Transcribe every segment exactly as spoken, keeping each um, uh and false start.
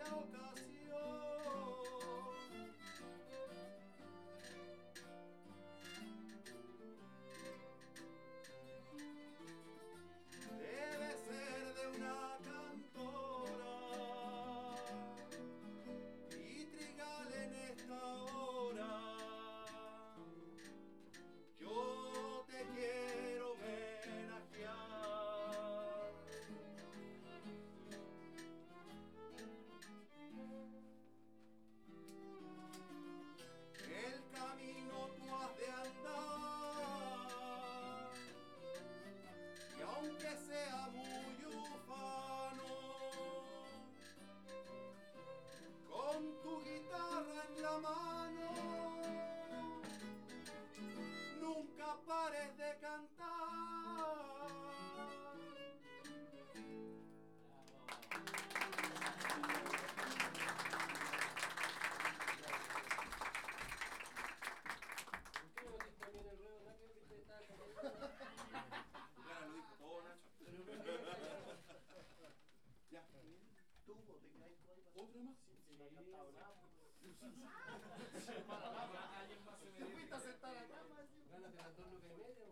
la ocasión. Debe ser de una cantora y trigal en esta hora. Yo te quiero homenajear. El camino tú has de andar y aunque sea muy ufano, con tu guitarra en la mano, nunca pares de cantar. ¿Por qué no metiste también el ruedo, Nacho? Que usted estaba cantando. Claro, lo dijo todo, Nacho. Pero no es Ya. ¿Tú vos te quedáis tú ahí? ¿Otra más? Sí, sí, no has cantado nada. Alguien más se me Te fuiste a sentar acá, más. Gánate las dos lucas y media.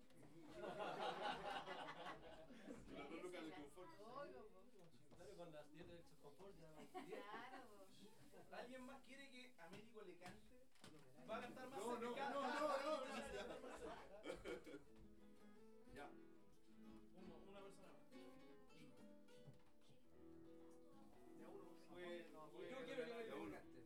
Las dos lucas de confort. Dale con las diez del confort ya. Claro. ¿Alguien más quiere que Américo le cante? ¿Va a cantar más? No, no, cerca? no, no, no, gracias. Ya. Uno, una persona más. Ya uno. Pues, No, pues, Yo quiero que me Ya uno. cante.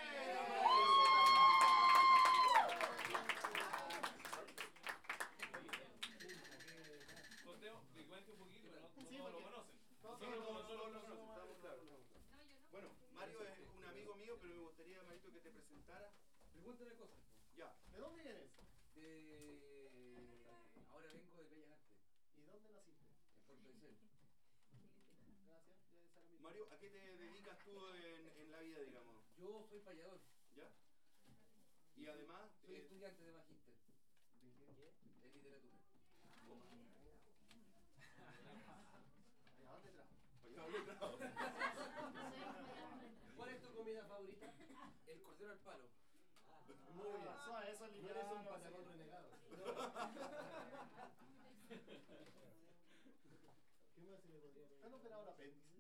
Conteo, que cuente un poquito, pero no, no Sí, todos lo porque- conocen. todos Sí, Solo no, como no, solo no, lo no, conocen. estamos claros, estamos claros. No, yo no. Bueno, Mario es un amigo mío, pero me gustaría, Marito, que te presentara. Pregúntame cosas. Ya. ¿De dónde vienes? De... Ahora vengo de Bellas Artes, ¿Y dónde naciste? en Puerto Isel. Gracias. Ya esa era mi- Mario, ¿a qué te dedicas tú en, en la vida, digamos? Yo soy payador, ¿Ya? Y además... soy eh, estudiante de magíster ¿De qué? de literatura. ¿A dónde trabajas? Oye, hable bravo. ¿Cuál es tu comida favorita? El cordero al palo. Muy bien. Eso, eso es No lineal. eres un patagón renegado. ¿Qué más se le podría pedir? ¿Han operado el apéndice?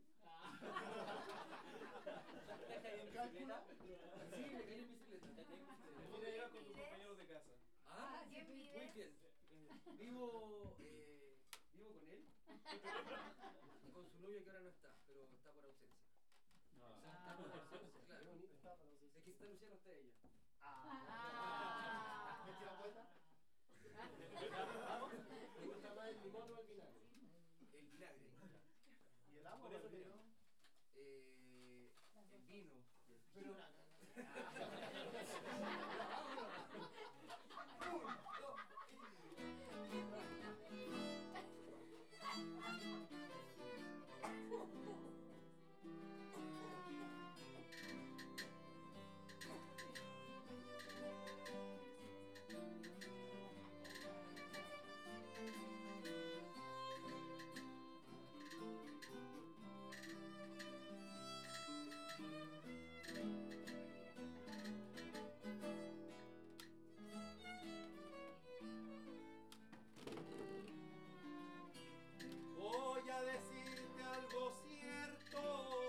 ¿Cálculo? Sí, me caí en bicicleta. Me caí en bicicleta. ¿Cómo te llevas con tus compañeros de casa? Ah, ¿Quién vive? muy bien. Vivo, eh, vivo con él y con su novia que ahora no está, pero está por ausencia. Está por ausencia, claro. Está para los- Es que está Luciano, está ella. Ah. ¿Me tira vuelta? ¿Te gusta más el limón o el vinagre? El vinagre. ¿Y el agua? Por eso el que vino? no. Eh, el vino. Pero... Voy a decirte algo cierto,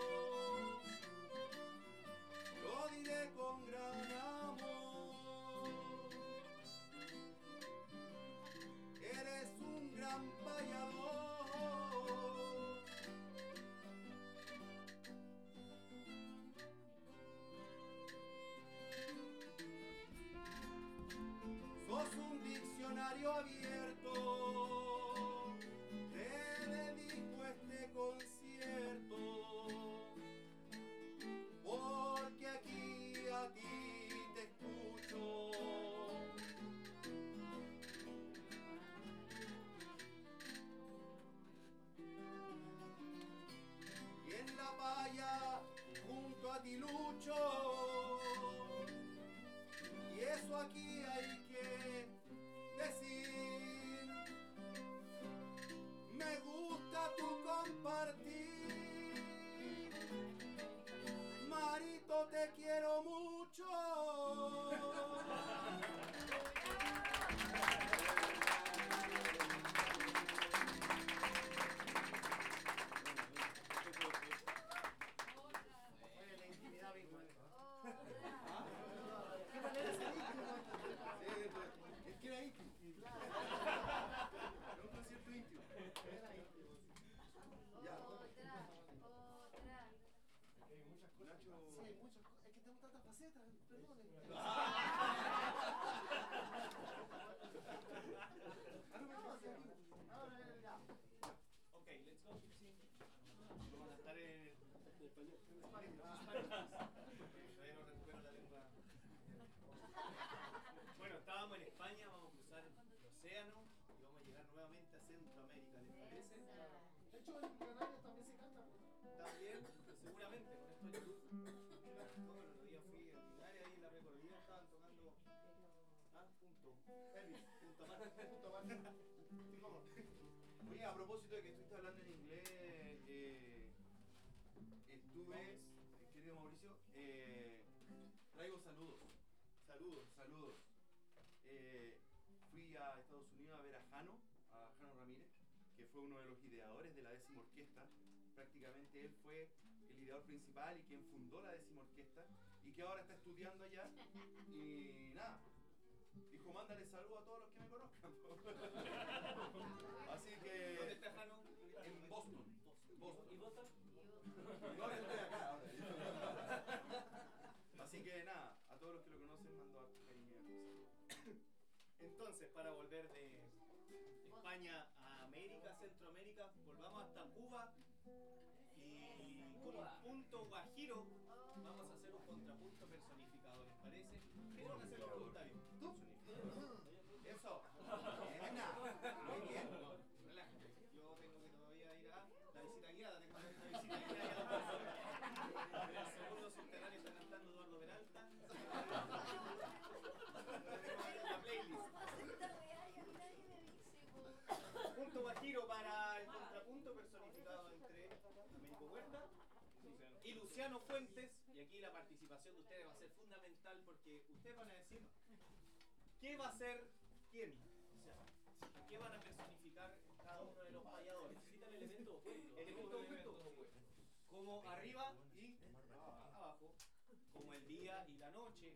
lo diré con gran amor. Eres un gran payador. Sos un diccionario abierto. Te dedico este concierto porque aquí a ti te escucho. Y en la valla junto a ti lucho. Y eso aquí hay que decir. Me gusta tu compartir. Nacho. Sí, hay muchas cosas. Es que tengo tantas facetas, perdonen. No, sí, aquí. Ahora, mira. Ok, let's go. Vamos a estar en Español. Todavía no recupero la lengua. Bueno, estábamos en España, vamos a cruzar el océano y vamos a llegar nuevamente a Centroamérica, ¿les parece? De hecho, en Canarias también se canta. También, pues, seguramente, con esto yo. No, el otro día fui a Canarias y en la recorrida estaban tocando. Ah, punto. Elvis. Punto más. Punto más. Oye, a propósito de que estuviste hablando en inglés, eh, estuve, eh, querido Mauricio, eh, traigo saludos. Saludos, saludos. Eh, fui a Estados Unidos a ver a Jano, a Jano Ramírez, que fue uno de los ideadores de la décima orquesta. Prácticamente él fue el ideador principal y quien fundó la décima orquesta y que ahora está estudiando allá. Y nada, dijo, mándale saludos a todos los que me conozcan. Así que... ¿Dónde está Jano? En Boston. Boston. ¿Y vos? No, yo estoy acá ahora. Así que nada, a todos los que lo conocen mando harto cariño y harto saludo. Entonces, para volver de España a América, Centroamérica, volvamos hasta Cuba y con un punto guajiro vamos a hacer un contrapunto personificado, ¿les parece? ¿Qué van a hacer los voluntarios? ¿Tú? Eso. Buena. Muy bien. Relájate, yo tengo que todavía ir a la visita guiada, tengo que hacer una visita guiada. En el segundo subterráneo está cantando Eduardo Peralta. La playlist. Punto guajiro para el contrapunto personificado entre Américo Huerta y Luciano Fuentes. Y aquí la participación de ustedes va a ser fundamental porque ustedes van a decir qué va a ser quién. O sea, qué van a personificar cada uno de los payadores. Necesitan elementos opuestos. Elementos opuestos. Como arriba y abajo. Como el día y la noche.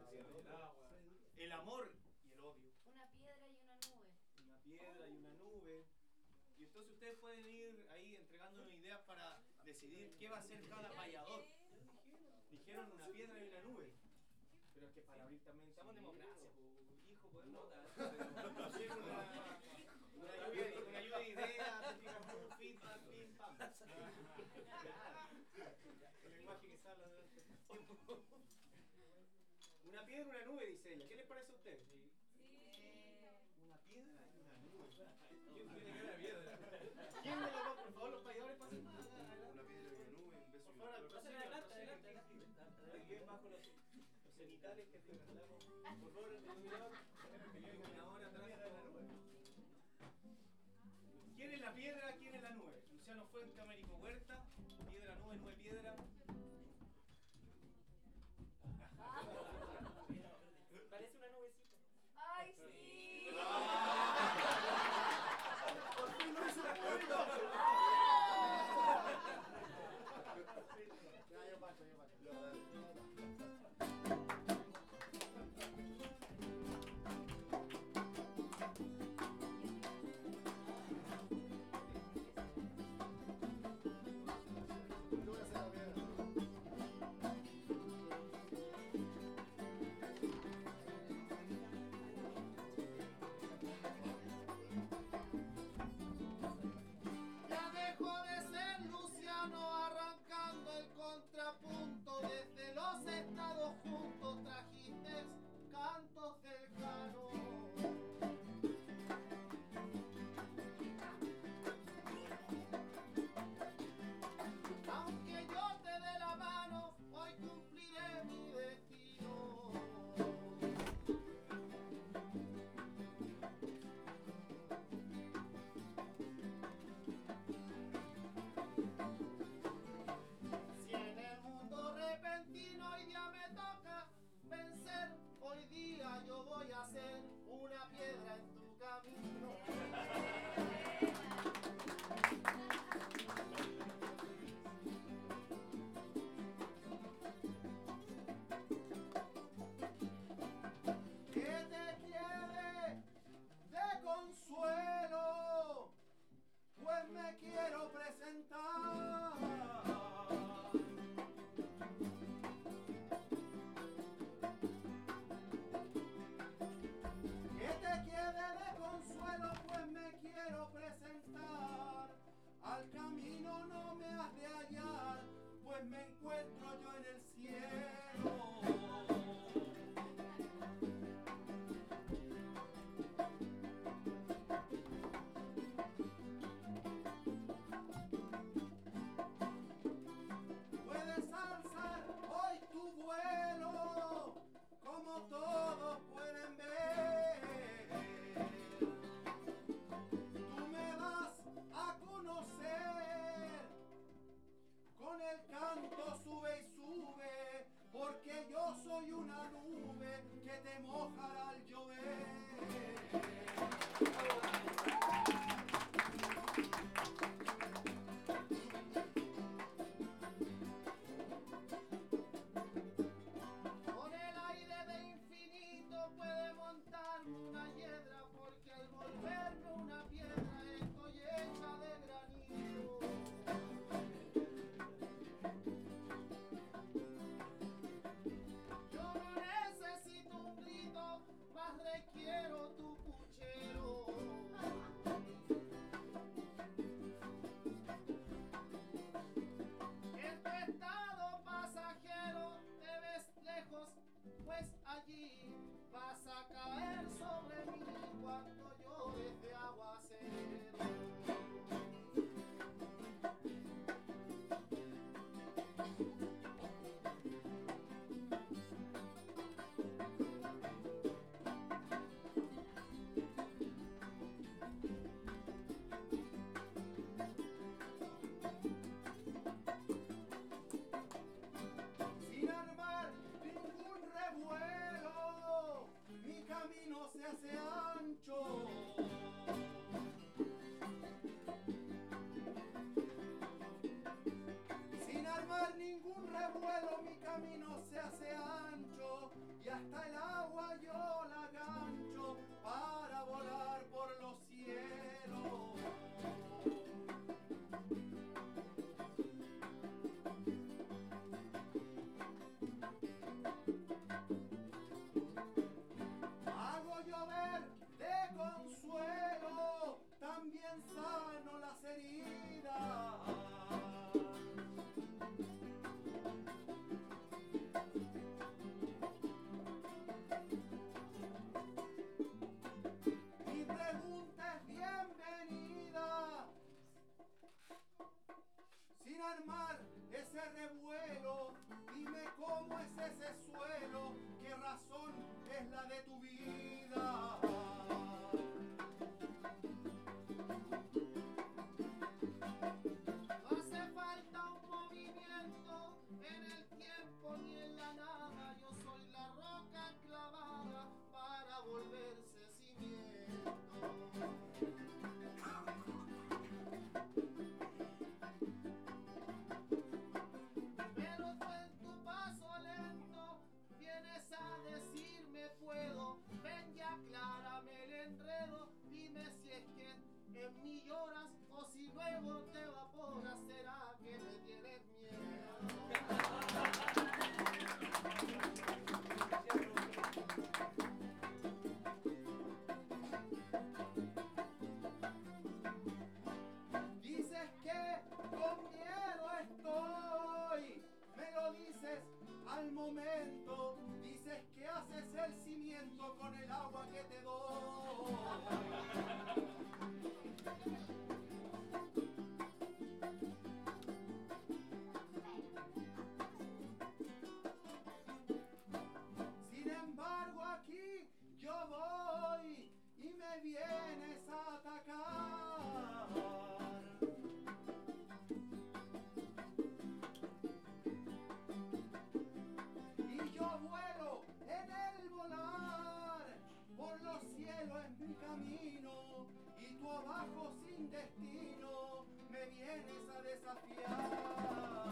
El amor y el odio. Una piedra y una nube. Una piedra y una nube. Y entonces ustedes pueden ir ahí entregándonos ideas para decidir qué va a ser cada payador. Dijeron una piedra y una nube. Pero es que para abrir también estamos en democracia, pues, hijo, pues nota. Hacer una, una, lluvia, una lluvia de ideas, un feedback, pim pam. Claro. El lenguaje que sale durante el tiempo. Una piedra y una nube, dice ella. ¿Qué les parece a ustedes? Sí. Una piedra y una nube. ¿Quién tiene que ver la piedra? ¿Quién de los dos, por favor, los payadores pasen? Una piedra y una nube, un beso Por y favor, una flor. pasen adelante, adelante. Bien bajo los, los cenitales que te regalamos. Por favor, el iluminador. Iluminador atrás de la nube. ¿Quién es la piedra? ¿Quién es la nube? Luciano Fuente, Américo Huerta. Piedra, nube, nube, piedra. Parece una nubecita. ¡Ay, sí! Por fin lo hizo la cuenta. Ya, yo paso, yo paso. Yo voy a hacer la piedra. encuentro yo en el cielo. Puedes alzar hoy tu vuelo, como todos pueden ver. Tú me vas a conocer, con el canto sube y sube, porque yo soy una nube que te mojará al llover. Con el aire de infinito puede montarme una hiedra, porque al volverme una piedra estoy hecha de granito. Yo no necesito un grito, más requiero tu puchero. En tu estado pasajero te ves lejos, pues allí vas a caer sobre mí cuando yo desde aguacero. Sin armar ningún revuelo, mi camino se hace ancho. Sin armar ningún revuelo, mi camino se hace ancho, y hasta el agua yo la gancho para volar por los cielos. Hago llover de consuelo, también sano las heridas. Mi pregunta es bienvenida. Sin armar ese revuelo, dime cómo es ese suelo, qué razón es la de tu vida. No hace falta un movimiento en el tiempo ni en la nada. Yo soy la roca clavada para volverse cimiento. Pero tú en tu paso lento vienes a decirme puedo. Ven ya, aclárame el enredo. Dime si es que en mí lloras o si luego te evaporas. ¿Será que me tienes miedo? Dices que con miedo estoy, me lo dices al momento. Dices que haces el cimiento con el agua que te doy. Sin embargo aquí yo voy y me vienes a atacar. Y yo vuelo en el volar, por los cielos es mi camino, y tú abajo sin destino me vienes a desafiar.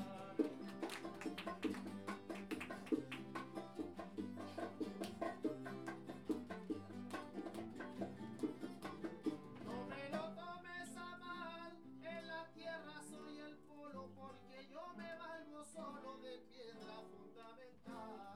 No me lo tomes a mal, en la tierra soy el polo, porque yo me valgo solo de piedra fundamental.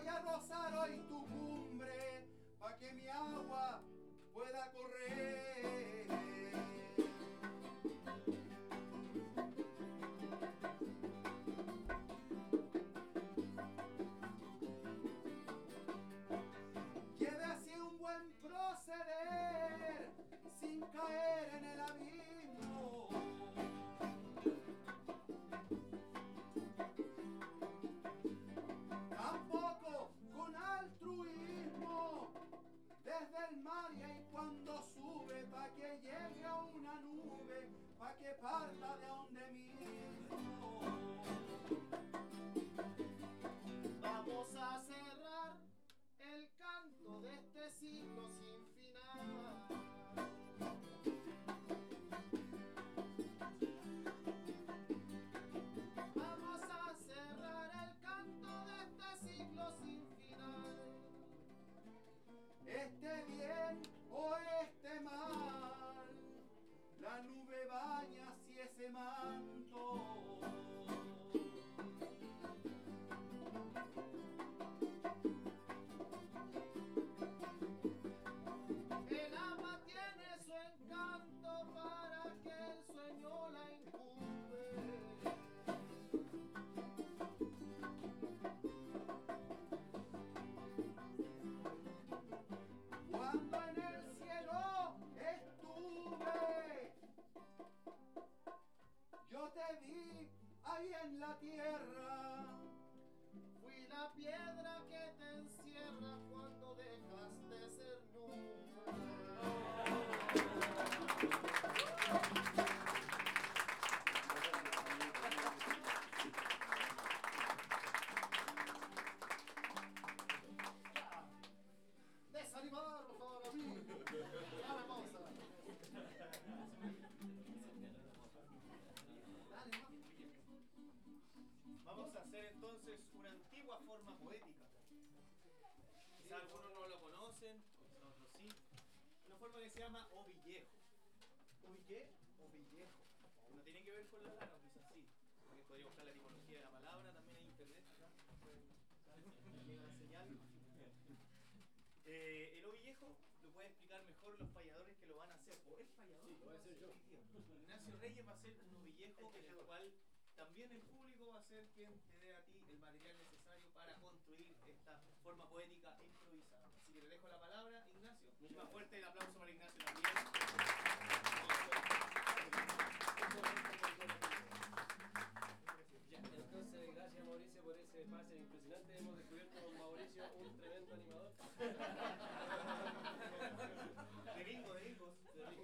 Voy a rozar hoy tu cumbre pa' que mi agua pueda correr. Lleve así un buen proceder sin caer en el abismo. Tampoco con altruismo desde el mar, y ahí cuando sube pa' que llegue a una nube, pa' que parta de donde mismo. Vamos a cerrar el canto de este siglo sin final. Vamos a cerrar el canto de este siglo sin final. Esté bien o esté mal, la nube baña así ese manto. El agua tiene su encanto para que el sueño la incumbe. Cuando en el cielo estuve, yo te vi ahí en la tierra. Fui la piedra que te encierra cuando dejas de ser nube. Desanimar, por favor, a mí. Dame pausa. Dale, ¿no? Vamos a hacer entonces una antigua forma poética. Quizá algunos no lo conocen, quizá otros sí. Una forma que se llama ovillejo. ¿Ubillé? Ovillejo. No tiene que ver con la lana, quizás sí. También podría buscar la etimología de la palabra, también en internet. Acá pueden- llega la señal. Eh, el ovillejo lo puede explicar mejor los payadores que lo van a hacer. O el payador. Sí, lo voy a hacer yo. Ignacio Reyes va a hacer un ovillejo en el cual también el público va a ser quien te dé a ti el material necesario para construir esta forma poética improvisada. Así que te dejo la palabra, Ignacio. Mucho más fuerte el aplauso para Ignacio también. Ya, entonces, gracias Mauricio por ese pase impresionante. Hemos descubierto con Mauricio un tremendo animador. De bingo, de bingos.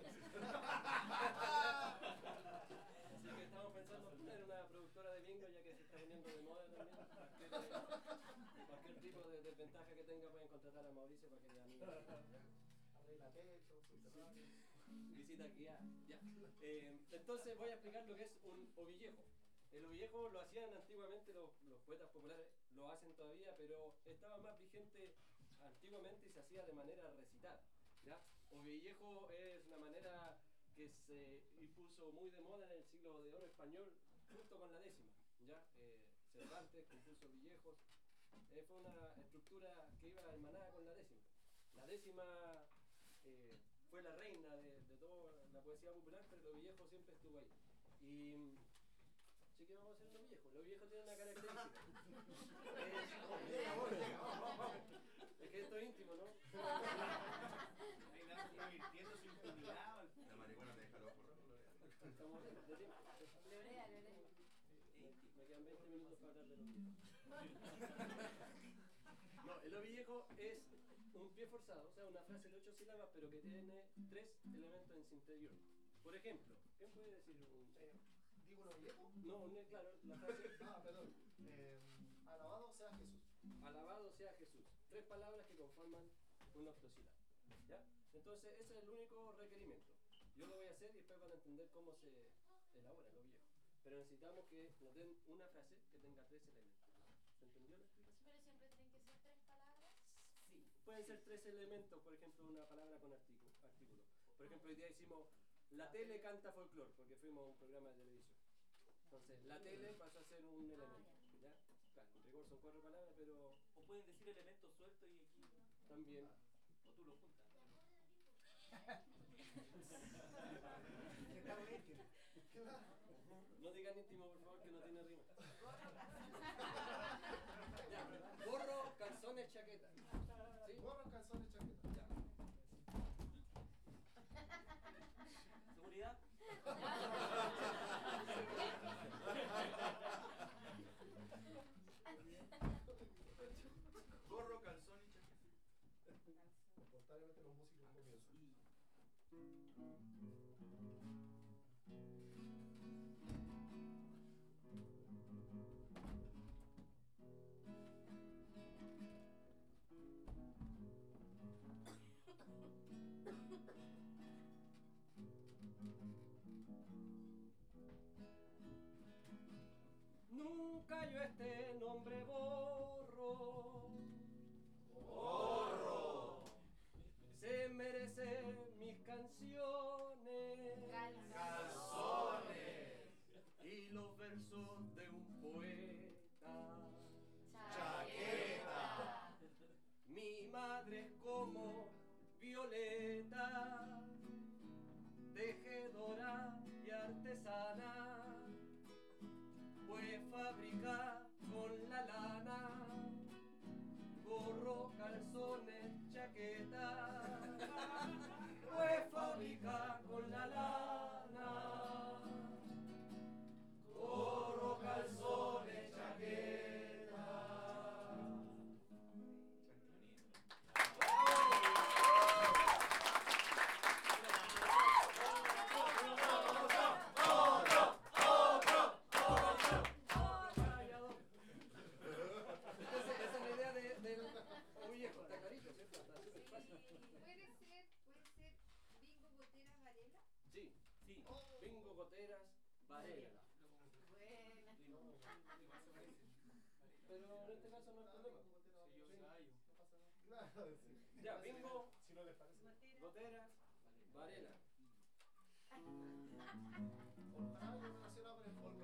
Así que estamos pensando en una productora de bingo, ya que se está poniendo de moda también. Cualquier, cualquier tipo de desventaja que tenga pueden contratar a Mauricio para que le anime. Arregla techo, subterráneo. Visita guiada. Ya. Eh, entonces voy a explicar lo que es un ovillejo. El ovillejo lo hacían antiguamente los, los poetas populares, lo hacen todavía, pero estaba más vigente antiguamente y se hacía de manera recitada. ¿Ya? Ovillejo es una manera que se puso muy de moda en el siglo de oro español, junto con la décima. ¿Ya? Eh, Cervantes compuso ovillejos. Eh, fue una estructura que iba hermanada con la décima. La décima eh, fue la reina de, de toda la poesía popular, pero el ovillejo siempre estuvo ahí. Y así que vamos a hacer el ovillejo. El ovillejo tiene una característica. Es, es que esto es íntimo, ¿no? Ahí Ignacio invirtiendo su intimidad. La marihuana te deja los ojos rojos. Estamos de tiempo. Lorea, Lorea. Me quedan veinte minutos para hablar del ovillejo. No, el ovillejo es un pie forzado, o sea, una frase de ocho sílabas, pero que tiene tres elementos en su interior. Por ejemplo, ¿qué puede decir un...? Eh, ¿Digo uno viejo? No, no, claro, la frase... Ah, perdón. Eh, alabado sea Jesús. Alabado sea Jesús. Tres palabras que conforman un octosílabo. ¿Ya? Entonces, ese es el único requerimiento. Yo lo voy a hacer y después van a entender cómo se elabora el ovillejo. Pero necesitamos que nos den una frase que tenga tres elementos. ¿Se entendió la explicación? Pero siempre tienen que ser tres palabras. Sí. Pueden ser tres elementos, por ejemplo, una palabra con artículo. artículo. Por ejemplo, hoy día hicimos la tele canta folclore, porque fuimos a un programa de televisión. Entonces, la tele pasó a ser un elemento. ¿Ya? Claro, un rigor son cuatro palabras, pero O pueden decir elementos sueltos y aquí. también. O tú lo juntas. No digan íntimo, por favor, que no tiene rima. Ya, gorro, calzones, chaqueta. ¿Sí? Gorro, calzones, chaqueta. Ya. ¿Seguridad? Gorro, calzón y chaqueta. Espontáneamente los músicos comienzan. Nunca yo este nombre borro. Gorro. Se merecen mis canciones Calzones. y los versos de un poeta. Chaqueta. Mi madre es como Violeta, tejedora y artesana, pues fabrica con la lana gorro, calzones, chaqueta, pues fabrica con la lana gorro, calzones, chaqueta. Entonces, esa es la idea de, del viejo, está clarito, ¿cierto? Está súper fácil. Puede ser, puede ser bingo, boteras, varela. Sí, Sí. bingo, goteras, varela. Buena. Pero en este caso no es problema. Si yo ensayo. Claro, sí. Ya, bingo, Si no les parece. goteras, varela. Ojalá algo relacionado con el folk.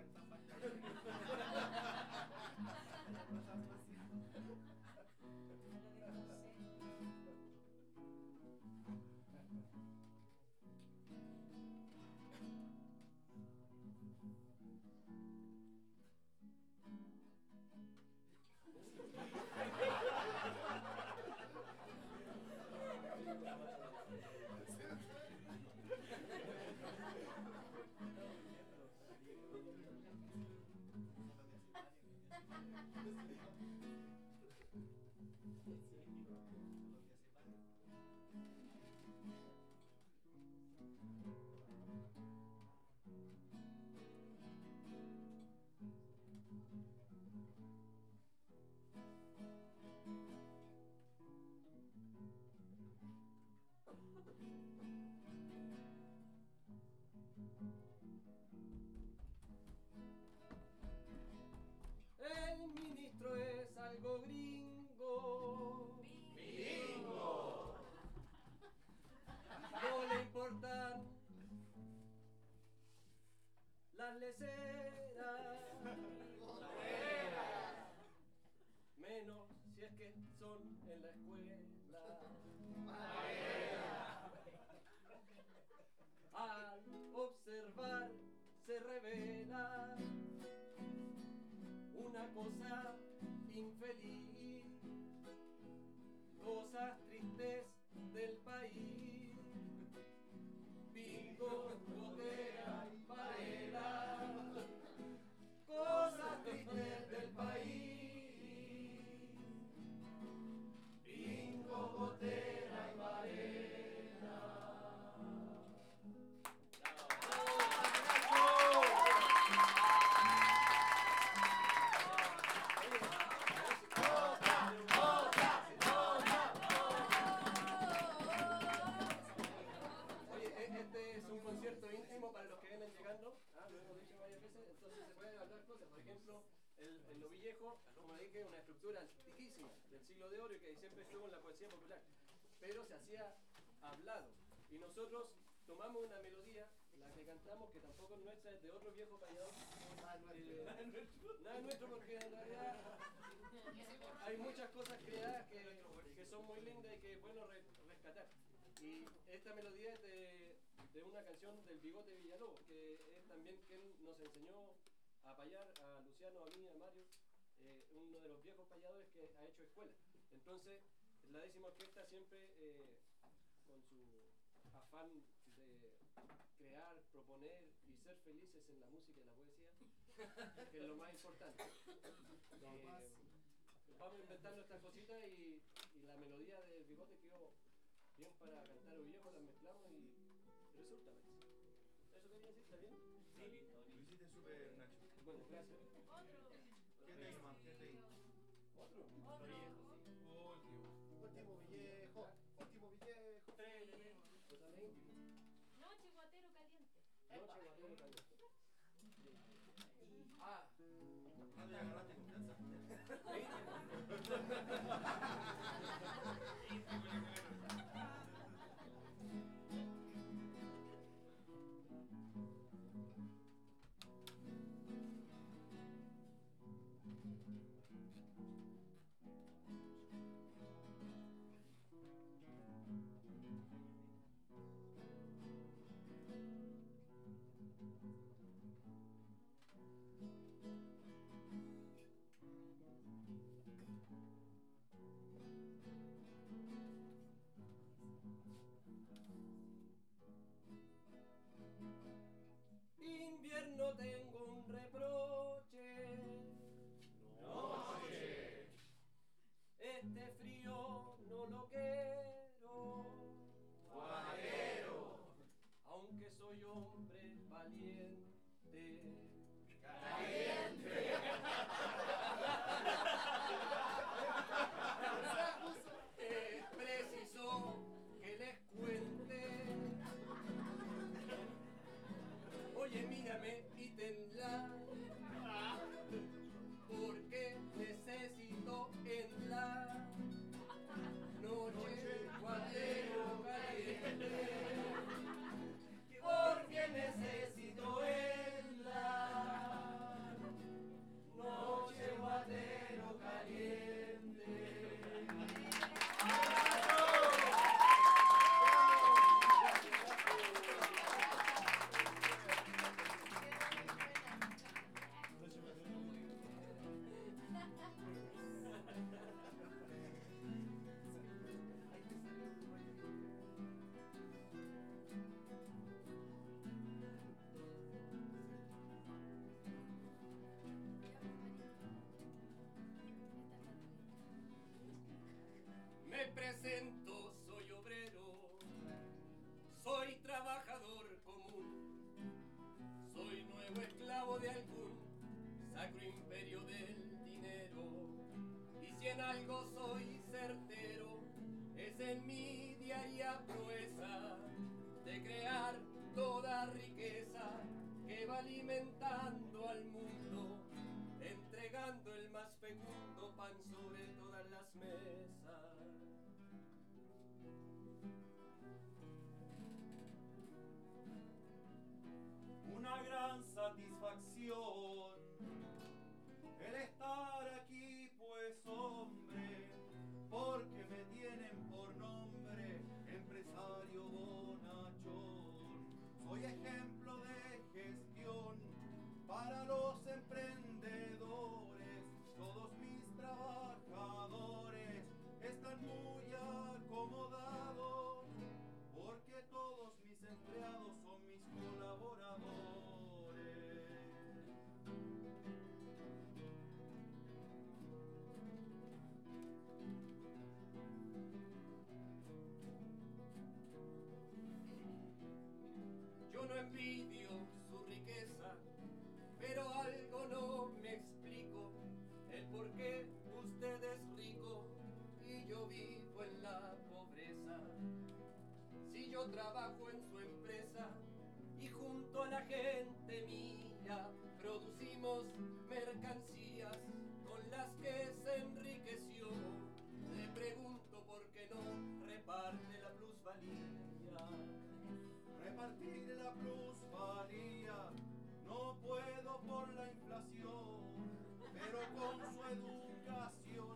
El ministro es algo gringo. Bingo. No le importan las leceras. Menos si es que son en la escuela. Al observar se revela una cosa infeliz, cosas tristes del país. Bingo, gotera, varela, cosas tristes del país. Bingo, gotera y varela. Oye, e- este es un concierto íntimo para los que vienen llegando. Ah, lo hemos dicho varias veces, entonces se pueden hablar cosas. Por ejemplo, el, el novillejo, como dije, es una estructura antiquísima del siglo de oro y que siempre estuvo en la poesía popular. Pero se hacía hablado. Y nosotros tomamos una melodía, la que cantamos, que tampoco es nuestra, es de otro viejo payador. Eh, Nada es nuestro porque en realidad hay muchas cosas creadas que, que son muy lindas y que es bueno re- rescatar. Y esta melodía es de, de una canción del Bigote Villalobos, que es también quien nos enseñó a payar a Luciano, a mí, a Mario, eh, uno de los viejos payadores que ha hecho escuela. Entonces, la décima orquesta siempre, eh, con su afán de crear, proponer y ser felices en la música y la poesía, que es lo más importante. Eh, vamos inventando estas cositas y, y la melodía del Bigote quedó bien para cantar o viejo, las mezclamos y resulta. ¿Eso quería decir? ¿Está bien? Sí, listo, Lo hiciste súper, Nacho. Bueno, gracias. ¿Qué tema? ¿Qué tema? ¿Otro? Otro viejo, sí. Último. Último viejo, último viejo. Tres elementos. Total íntimo. Noche guatero caliente. Noche guatero caliente. Ah, ¿Cuándo ya agarraste confianza? Invierno tengo un reproche. Noche. Este frío no lo quiero. Guatero. Aunque soy hombre valiente. Caliente. Es preciso que les cuente. Oye, mírame y tendrá, porque necesito en la noche guatero caliente, porque necesito en la noche guatero caliente. Me presento, soy obrero, soy trabajador común, soy nuevo esclavo de algún sacro imperio del dinero. Y si en algo soy certero, es en mi diaria proeza de crear toda riqueza que va alimentando al mundo, entregando el más fecundo pan sobre todas las mesas. Una gran satisfacción el estar aquí, pues hombre, porque me tienen por nombre empresario bonachón. Soy ejemplo de gestión para los emprendedores. Todos mis trabajadores están muy acomodados, porque todos mis empleados son mis colaboradores. Yo no envidio su riqueza, pero algo no me explico, el por qué usted es rico y yo vivo en la pobreza. Si yo trabajo en su empresa y junto a la gente mía producimos mercancías con las que se enriqueció, le pregunto por qué no reparte la plusvalía. Repartir la plusvalía no puedo por la inflación, pero con su educación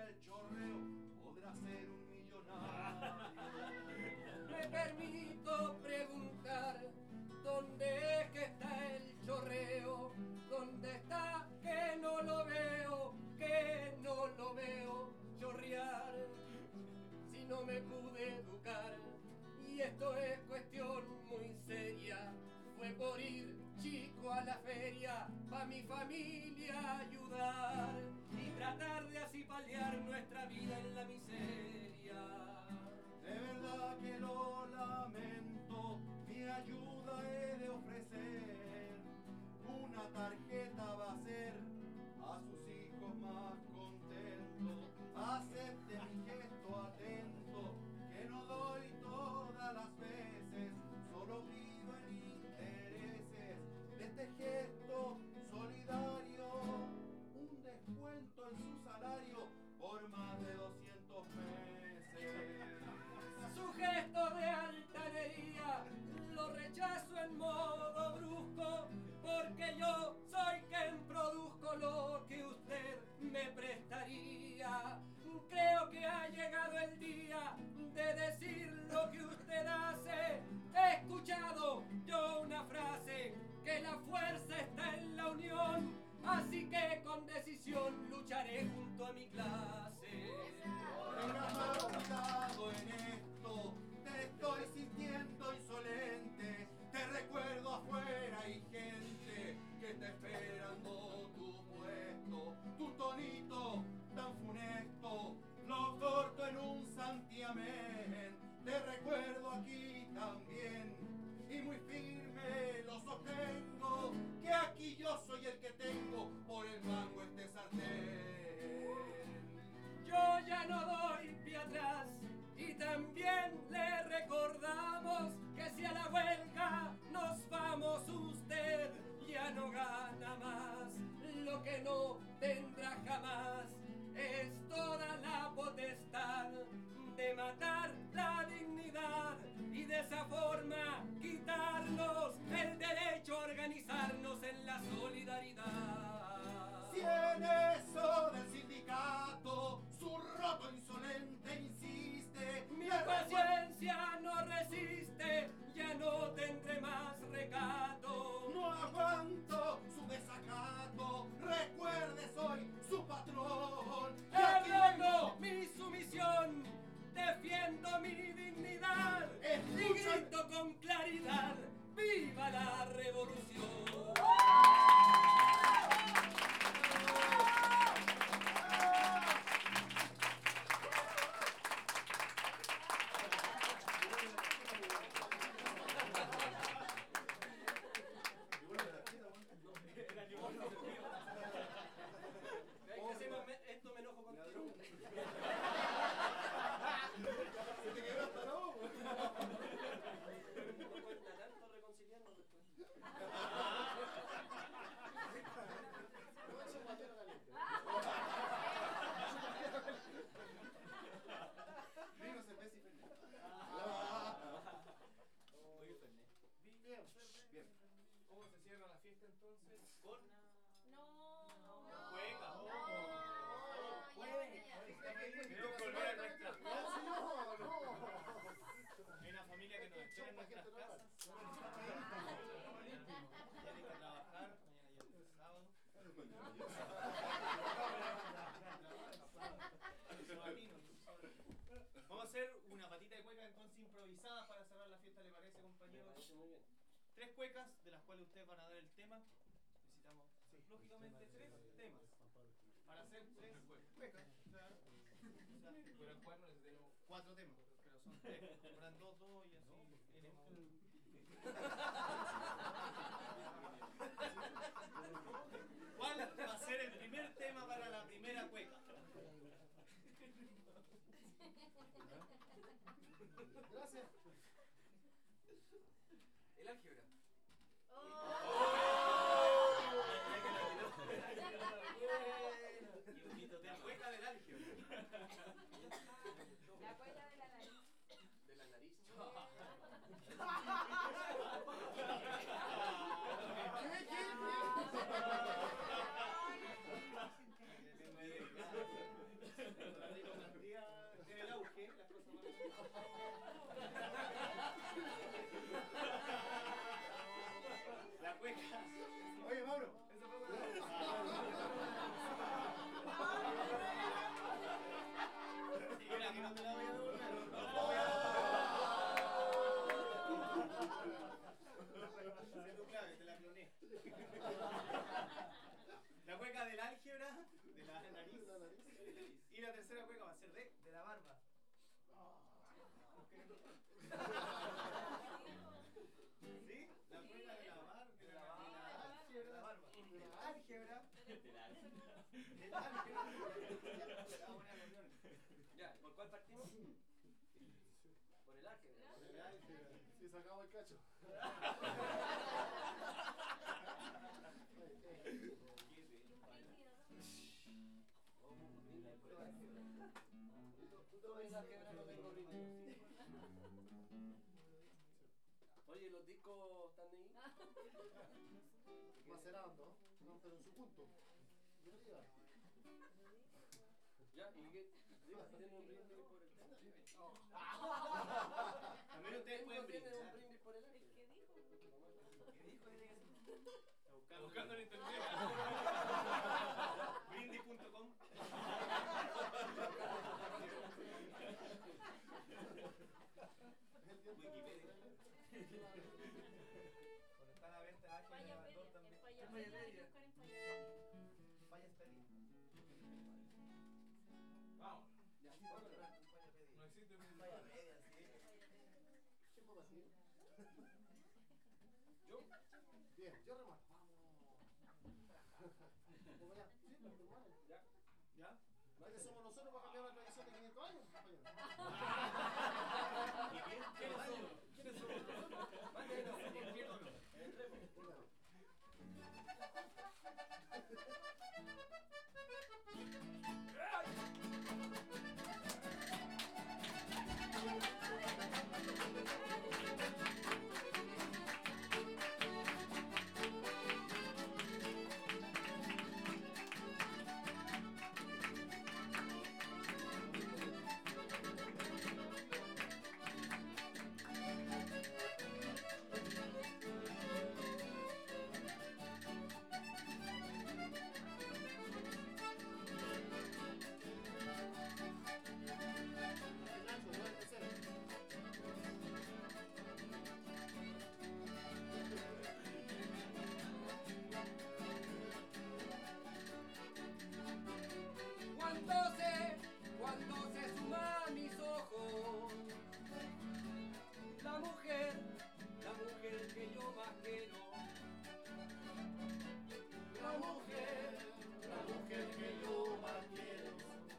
tenga el chorreo podrá ser un millonario. Me permito preguntar, ¿dónde es que está el chorreo? ¿Dónde está que no lo veo? Que no lo veo chorrear. Si no me pude educar, y esto es cuestión muy seria, fue por ir chico a la feria, pa' mi familia ayudar y tratar de así paliar nuestra vida en la miseria. De verdad que lo lamento, mi ayuda he de ofrecer. Una tarjeta va a ser a sus hijos más contentos. Acepte mi gesto atento, que no doy todas las veces, solo pido en intereses de este gesto solidario un descuento en su salario por más de doscientos meses. Su gesto de altanería lo rechazo en modo brusco, porque yo soy quien produzco lo que usted me prestaría. Creo que ha llegado el día de decir lo que usted hace. He escuchado yo una frase, que la fuerza está en la unión, así que con decisión lucharé junto a mi clase. Tenga más cuidado en esto, te estoy sintiendo insolente. Te recuerdo afuera hay gente que está esperando tu puesto. Tu tonito tan funesto lo corto en un santiamén. Te recuerdo aquí también y muy firme lo sostengo, que aquí yo soy el que tengo por el mango este sartén. Yo ya no doy pie atrás y también le recordamos que si a la huelga nos vamos usted ya no gana más. Lo que no tendrá jamás es toda la potestad de matar la dignidad y de esa forma quitarnos el derecho a organizarnos en la solidaridad. Si en eso del sindicato su roto insolente insiste, Mi le paciencia no resiste, ya no tendré más recato. no aguanto su desacato, recuerde soy su patrón. Y aquí Hablando vengo, mi sumisión, defiendo mi dignidad y Escucha- grito con claridad, ¡viva la revolución! Hay que hacer más me- esto me enojo contigo. se te quedó hasta luego. No cuesta tanto reconciliarnos después. Vino cerveza y Fernet. Oye, Fernet. Bien, bien. ¿Cómo se cierra la fiesta entonces? Con No. cueca. No. Queremos volver a nuestras casas. Hay una familia que nos espera en nuestras casas. Tienen que trabajar. Mañana ya es sábado. No, a mí no. Vamos a hacer una patita de cueca entonces improvisada para cerrar la fiesta, ¿le parece, Me compañeros? parece muy bien. Tres cuecas de las cuales ustedes van a dar el tema. Necesitamos, lógicamente, tres temas para hacer tres cuecas. O sea, o sea, pero cuatro necesitamos cuatro temas, pero son tres. Habrán dos, dos y así. iremos. ¿Cuál va a ser el primer tema para la primera cueca? Gracias. El álgebra. La cueca del álgebra. La cuenta de la nariz. De la nariz. ¿Qué? ¿Qué? cueca. Oye, Mauro. Esa fue buena. Mira que no te la voy a devolver. Sé tu clave, te la cloné. La cueca del álgebra, de la nariz. Y la tercera cueca va a ser de, de la barba. ¿Sí? La cueca de la barba. De la barba. De la barba. Del álgebra. Del álgebra. Del álgebra. Ya, ¿por cuál partimos? Por el álgebra. El álgebra. Sí, sacamos el cacho. Oye, ¿los discos están ahí? Macerando, no, pero en su punto. Yo diga. Ya, ¿y qué? ¿Tienen un brindis por el tema? También ustedes pueden ¿Tienen un brindar. brindis por el álgebra? ¿Qué dijo? Está buscando en internet. brindis punto com. Wikipedia. Cuando está a la venta Ángel Falla Levandor media, también. en falla Falla media, hay que media. buscar en falla media. Falla Expedia. Vamos. Ya, vamos a hablar con Falla Media. No existe mi Falla Media, sí. ¿Quién puede seguir? ¿Yo? Bien, yo remato. Vamos. Como ya, sí, los hermanos. ¿Ya? ¿Ya? No es que somos nosotros para cambiar la tradición de quinientos años, compañero. ¿Y quién? ¿Quiénes somos? ¿Quiénes somos? Mándenos. Entremos. Entremos. Dígame. Nacho, no es tercero. Cuando se, cuando se suma a mis ojos, la mujer, la mujer que yo más quiero, la mujer, la mujer que yo más quiero,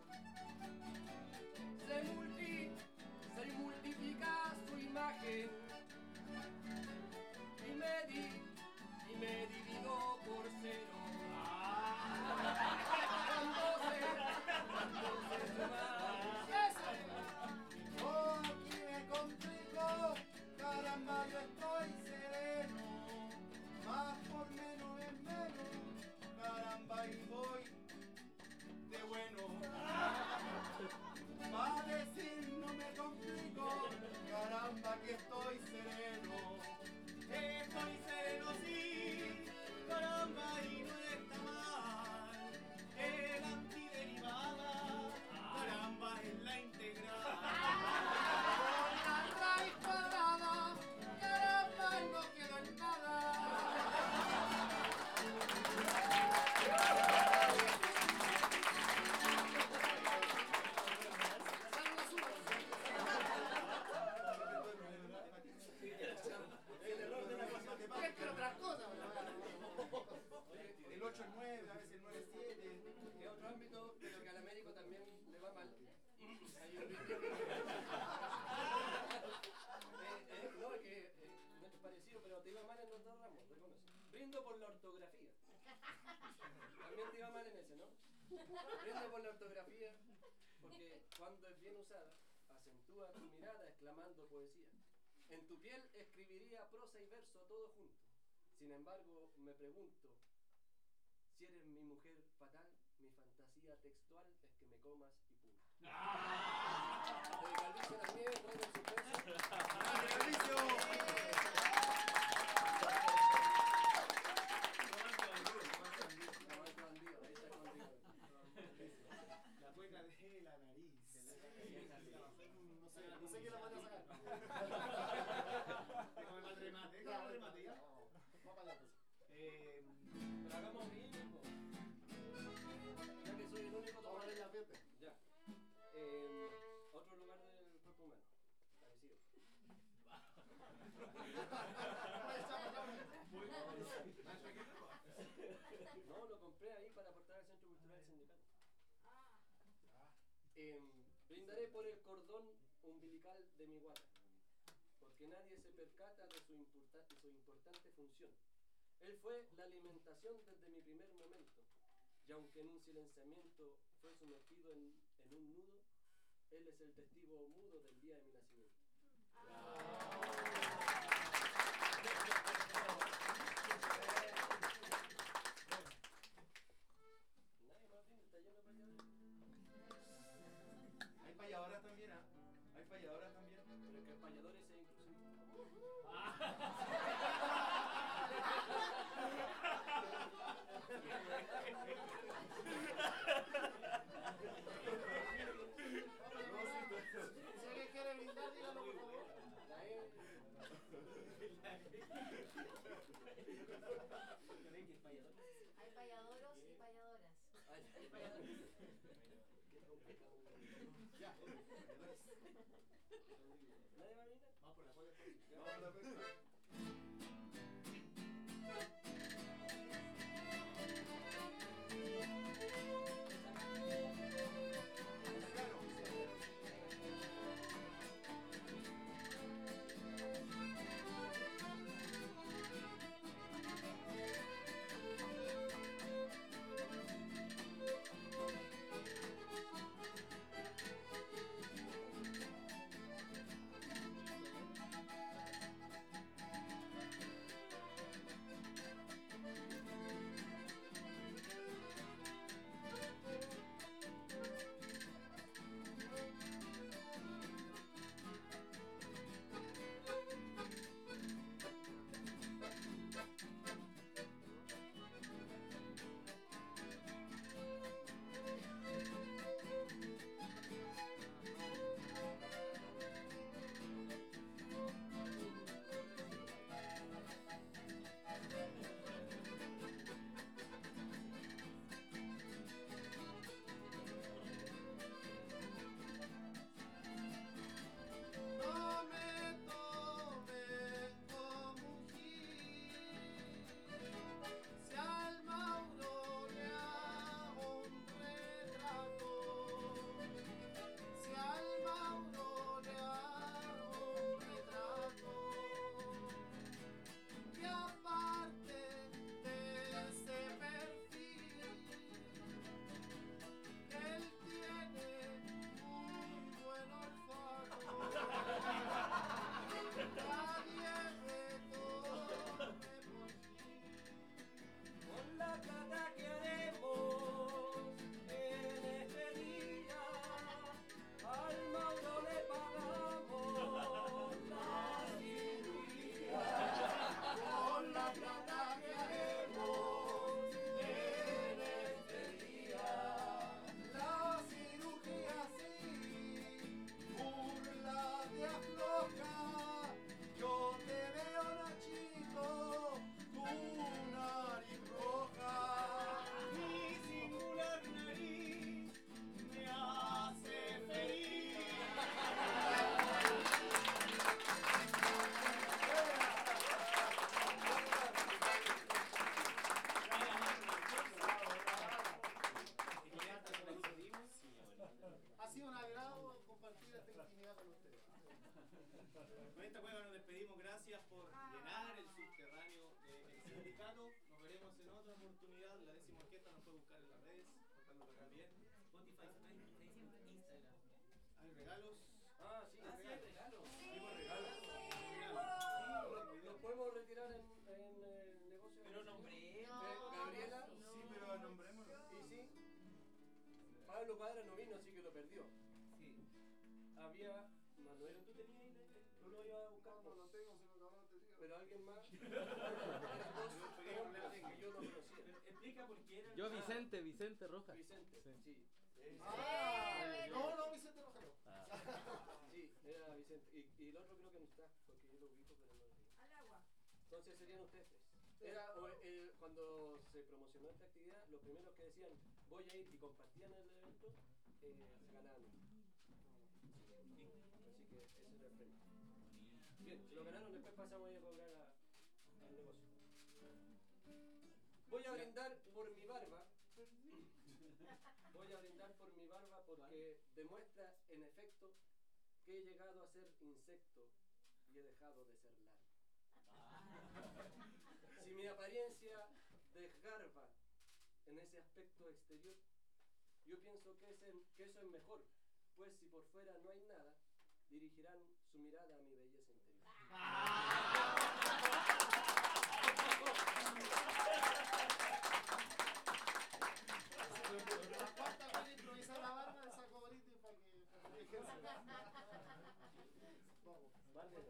se multi, se multiplica su imagen y me di, y me divido por cero. Cuando se, cuando se suma. Oh, aquí me complico, caramba, yo estoy sereno. Más por menos es menos, caramba, y voy de bueno. Va a decir no me complico, caramba, que estoy sereno. Estoy sereno, sí, caramba, y no está mal. El antiderivada, caramba, es la integral. Con la raíz cuadrada, caramba, y no quedó en nada. El error de la cosa matemática. Es que otras cosas, El ocho es nueve, a veces el nueve es siete. Es otro ámbito, pero que al Américo también le va mal. Hay un brindis que- Eh, eh, no, es que eh, no es parecido, pero te iba mal en los dos ramos, reconoce. Brindo por la ortografía. También te iba mal en ese, ¿no? Brindo por la ortografía, porque cuando es bien usada, acentúa tu mirada exclamando poesía. En tu piel escribiría prosa y verso todo junto. Sin embargo, me pregunto, si eres mi mujer fatal, mi fantasía textual es que me comas y punto. De Calvicio las Nieves, traigo su beso. ¡Grande, Mauricio! No sé, no sé qué la van a sacar. Déjame para el remate, déjame para el remate, ¿ya? Va para allá, pues. Eh, Pero hagamos bien, po. Ya que soy el único Vamos a ver tomador. la fiesta. Ya. Eh, otro lugar del cuerpo humano. Parecido. No, lo compré ahí para aportar al Centro Cultural Sindical. Eh, brindaré por el cordón umbilical de mi guata, porque nadie se percata de su, importa- de su importante función. Él fue la alimentación desde mi primer momento, y aunque en un silenciamiento fue sumergido en, en un nudo, él es el testigo mudo del día de mi nacimiento. Nadie más viene, está lleno de payadores. Hay payadoras también, ¿ah? Hay payadoras también. Pero es que el payador es inclusivo. Si alguien quiere brindar, dígalo por favor. La E. Hay payadoros y payadoras. Ay, ay, payadores. Ya. ¿Nadie va a venir? Vamos por la cola. Vamos a la próxima. No me tomen como un gil, si al Mauro le hago un retrato, si al Mauro le hago un retrato, y aparte de ese perfil, él tiene un buen olfato. Nadie me tome por fin. Con la plata que haremos en este día, al Mauro le pagamos la cirugía. Con la plata que haremos en este día, la cirugía sí, burla te afloja, yo te veo Nachito, tu nariz roja, mi singular nariz me hace feliz. Ha sido un agrado compartir esta intimidad con ustedes. Con esta cueva nos despedimos. Gracias por llenar el subterráneo del sindicato. Nos veremos en otra oportunidad. La décima orquesta nos puede buscar en las redes. Cortando acá bien. Spotify, Facebook, Instagram. Hay regalos. Ah, sí, Ah, sí, hay regalos. Dimos regalos. Sí, nos podemos retirar en, en el negocio. Pero nombré. No, Gabriela. no. Sí, pero nombrémoslo. Y sí, Pablo Cuadra no vino, así que lo perdió. Sí. Había. Manuel, ¿tú tenías ahí? ¿Tú lo ibas a buscar? No lo tengo, si no lo no te digo. Pero alguien más. Dos hombres que yo no conocía. Pero explica por qué era. Yo, Vicente, Vicente Rojas. Vicente, Sí. sí. Ah, no, no, Vicente Rojero. Ah. Era, o, eh, cuando se promocionó esta actividad, los primeros que decían voy a ir y compartían el evento, eh, ganaban. Así que ese era el premio. Bien, si lo ganaron, después pasamos a cobrar a, al negocio. Voy a brindar por mi barba. Voy a brindar por mi barba porque demuestra en efecto que he llegado a ser insecto y he dejado de ser larva. Si mi apariencia desgarba en ese aspecto exterior, yo pienso que, ese, que eso es mejor, pues si por fuera no hay nada, dirigirán su mirada a mi belleza interior. La cuarta vez improvisar la barba, le saco bolito y para que para que dejen su- Vamos. Vale.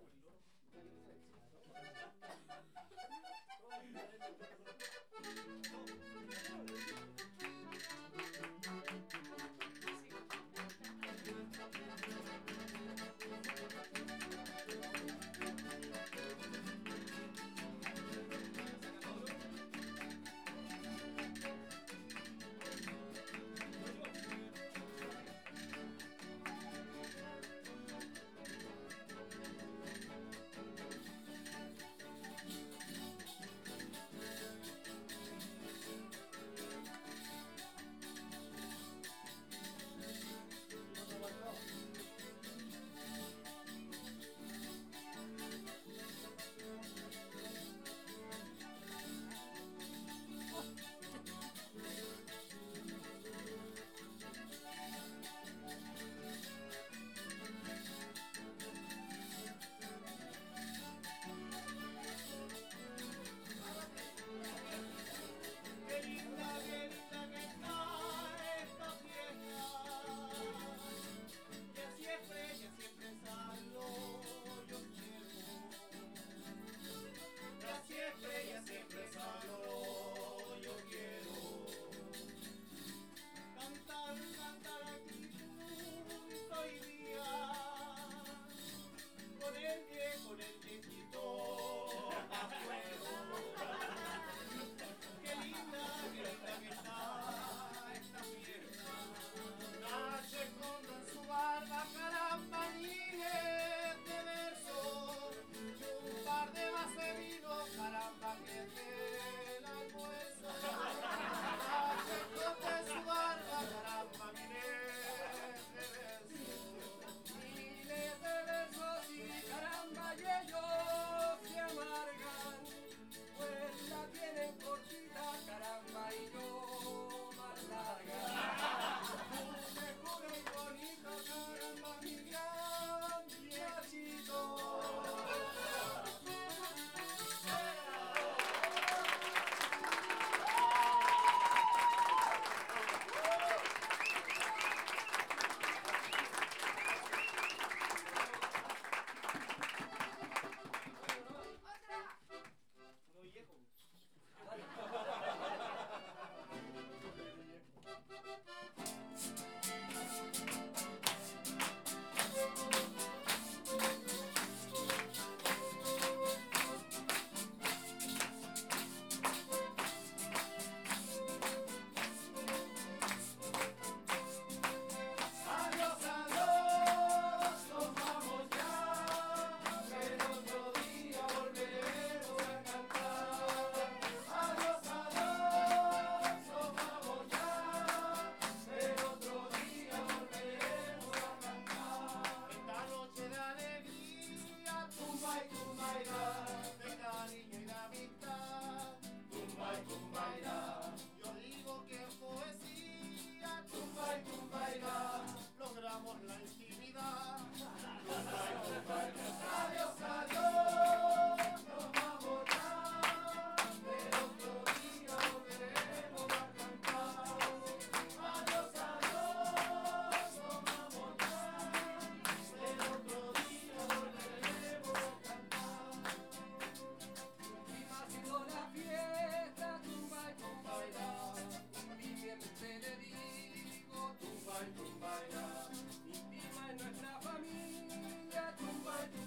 Qué linda, qué linda que está esta fiesta. Ya siempre, ya siempre salgo, yo quiero. Ya siempre, ya siempre salgo, yo quiero. Cantar, cantar aquí junto hoy día. Con el bien, con el viejito afuera. Qué linda, qué linda que está esta fiesta. Nace con en su barba carambanines de versos y un par de vasos de vino, caramba que es el almuerzo. Nace con en su barba carambanines de versos, miles de versos y caramba y ellos se amargan. Pues la tienen cortita, caramba, y yo más larga. Tú me juro y bonito, caramba, mi gran viejito. No viejo. Adiós, adiós, nos vamos ya, pero otro día volveremos a cantar. Adiós, adiós, nos vamos ya, pero otro día volveremos a cantar. Esta noche de alegría, tumba y tumbairá, de cariño y de amistad, tumba y tumbairá. Yo digo que en poesía, tumba y tumbairá, logramos la intimidad. Adiós, adiós, nos vamos ya, pero otro día volveremos a cantar. Adiós, adiós, nos vamos ya, pero otro día volveremos a cantar. Y más siendo la fiesta, tumba y tumbairá, intimamente le digo, tumba y tumbairá, íntima en nuestra familia, tumba y tumbairá.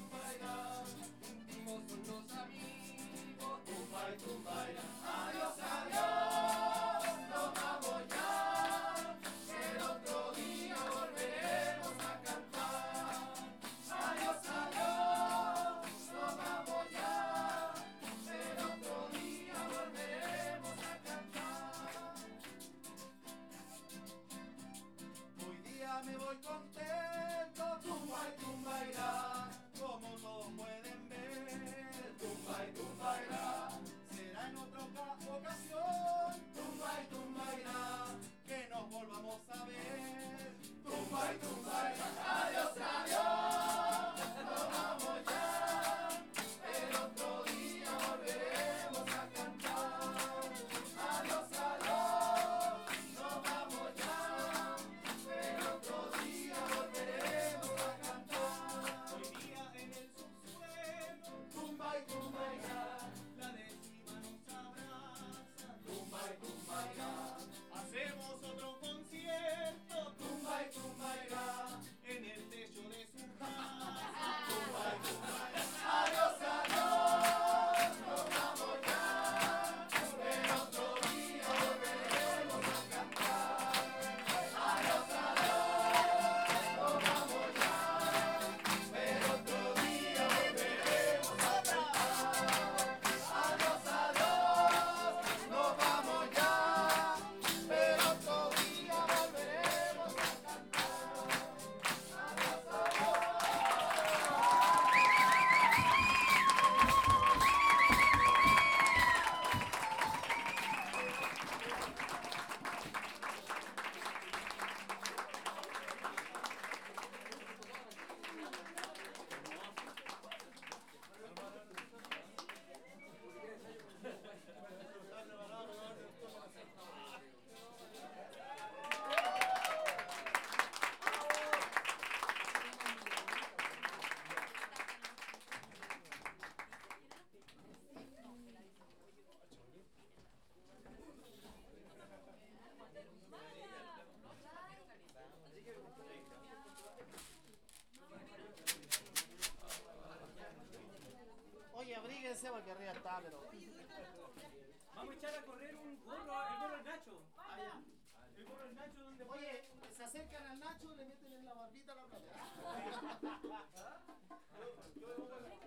acérquense porque arriba está, pero. Vamos a echar a correr un gorro, el gorro del Nacho. Allá. El gorro del Nacho donde Oye, se acercan al Nacho y le meten en la barbita la plata.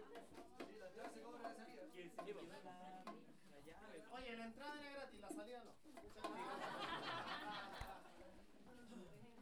que se llevó la, la llave. Oye, la entrada era gratis, la salida no.